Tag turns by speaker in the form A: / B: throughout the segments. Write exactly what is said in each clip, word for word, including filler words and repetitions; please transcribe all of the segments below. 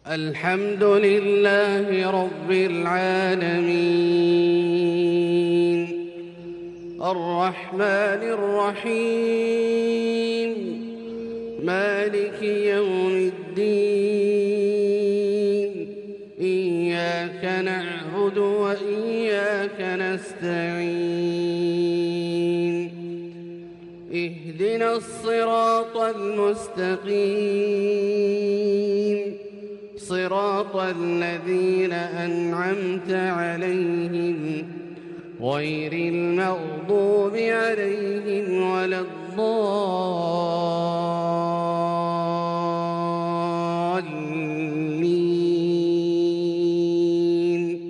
A: الحمد لله رب العالمين الرحمن الرحيم مالك يوم الدين إياك نعبد وإياك نستعين اهدنا الصراط المستقيم صراط الذين أنعمت عليهم غير المغضوب عليهم ولا الضالين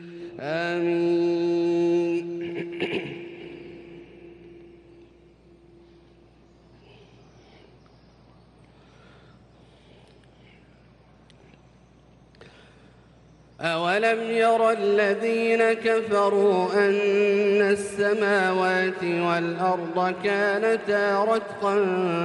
A: آمين. أولم ير الذين كفروا أن السماوات والأرض كانتا رتقا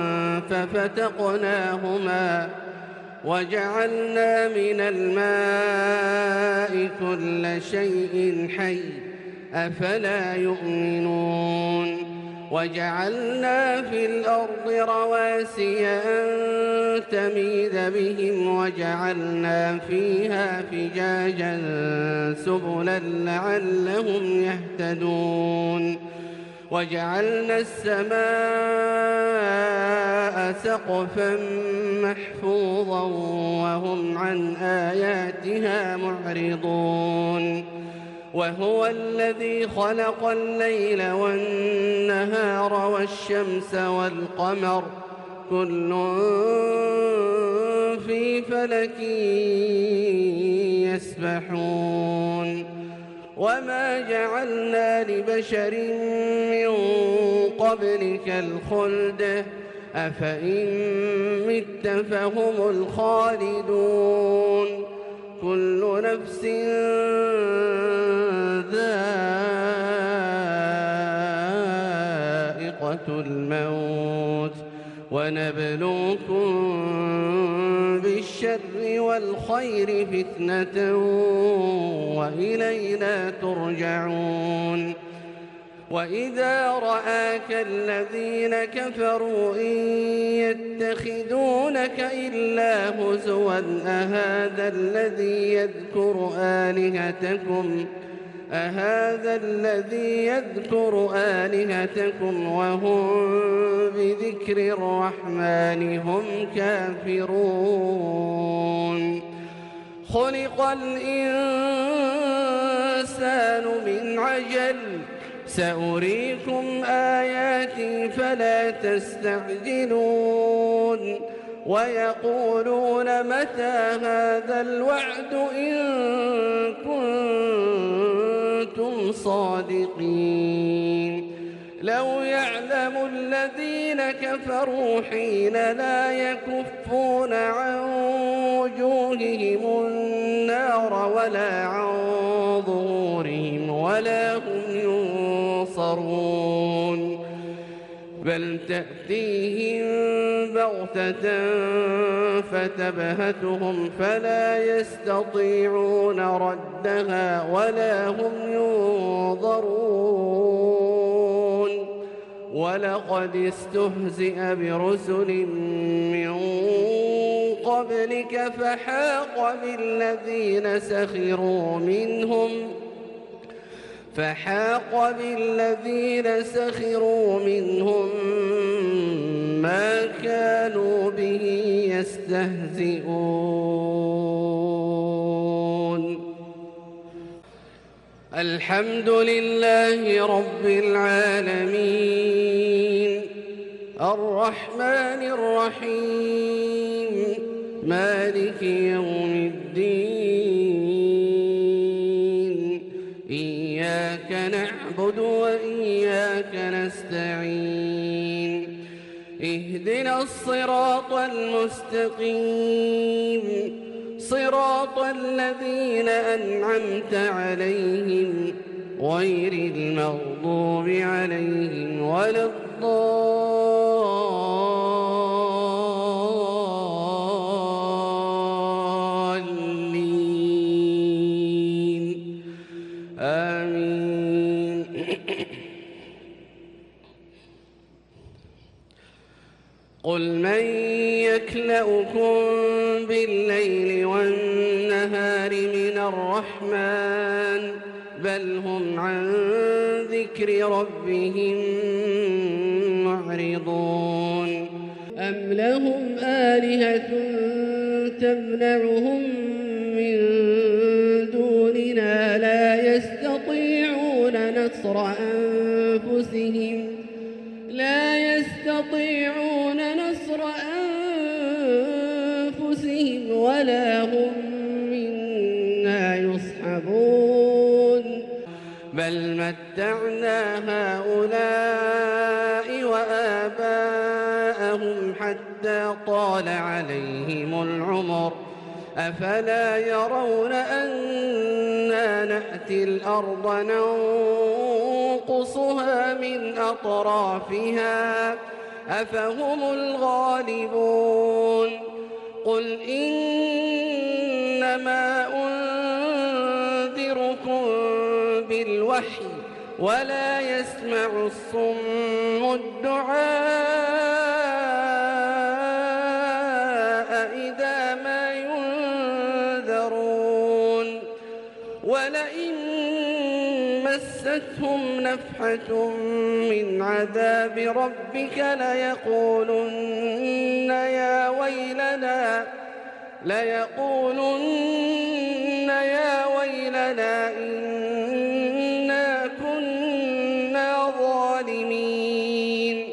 A: ففتقناهما وجعلنا من الماء كل شيء حي أفلا يؤمنون وجعلنا في الأرض رواسي أن تميد بهم وجعلنا فيها فجاجا سبلا لعلهم يهتدون وجعلنا السماء سقفا محفوظا وهم عن آياتها معرضون وهو الذي خلق الليل والنهار والشمس والقمر كل في فلك يسبحون وما جعلنا لبشر من قبلك الخلد أفإن مت فهم الخالدون كل نفس ذائقة الموت ونبلوكم بالشر والخير فتنة وإلينا ترجعون وإذا رآك الذين كفروا إن يتخذونك إلا هزوا أهذا الذي يذكر آلهتكم أهذا الذي يذكر آلهتكم وهم بذكر الرحمن هم كافرون خلق الإنسان من عجل سأريكم آياتي فلا تستعجلون ويقولون متى هذا الوعد إن كنتم صادقين لو يعلم الذين كفروا حين لا يكفون عن وجوههم النار ولا عن ظهورهم ولا هم ينصرون بل تأتيهم بغتة فتبهتهم فلا يستطيعون ردها ولا هم ينظرون ولقد استهزئ برسل من قبلك فحاق بالذين سخروا منهم فحاق بالذين سخروا منهم ما كانوا به يستهزئون الحمد لله رب العالمين الرحمن الرحيم مالك يوم الدين إياك نعبد وإياك نستعين اهدنا الصراط المستقيم صراط الذين أنعمت عليهم غير المغضوب عليهم ولا الضالين قل من يكلؤكم بالليل والنهار من الرحمن بل هم عن ذكر ربهم معرضون أم لهم آلهة تمنعهم من دوننا لا يستطيعون نصر أنفسهم لا يستطيعون نصر أنفسهم ولا هم منا يصحبون بل متعنا هؤلاء وآباءهم حتى طال عليهم العمر أفلا يرون أنا نأتي الأرض ننقصها من أطرافها أفهم الغالبون قل إنما أنذركم بالوحي ولا يسمع الصم الدعاء إذا ما ينذرون ولئن مستهم نفحة من عذاب ربك ليقولن يا ويلنا ليقولن يا ويلنا إنا كنا ظالمين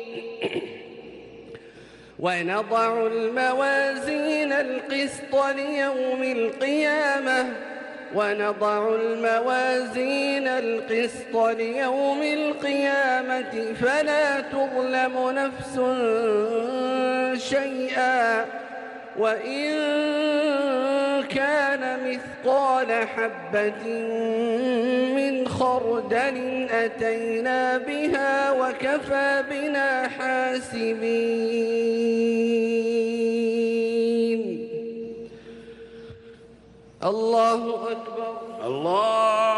A: ونضع الموازين القسط ليوم القيامة ونضع الموازين القسط ليوم القيامة فلا تظلم نفس شيئا وإن كان مثقال حبة من خردل أتينا بها وكفى بنا حاسبين. الله أكبر.
B: الله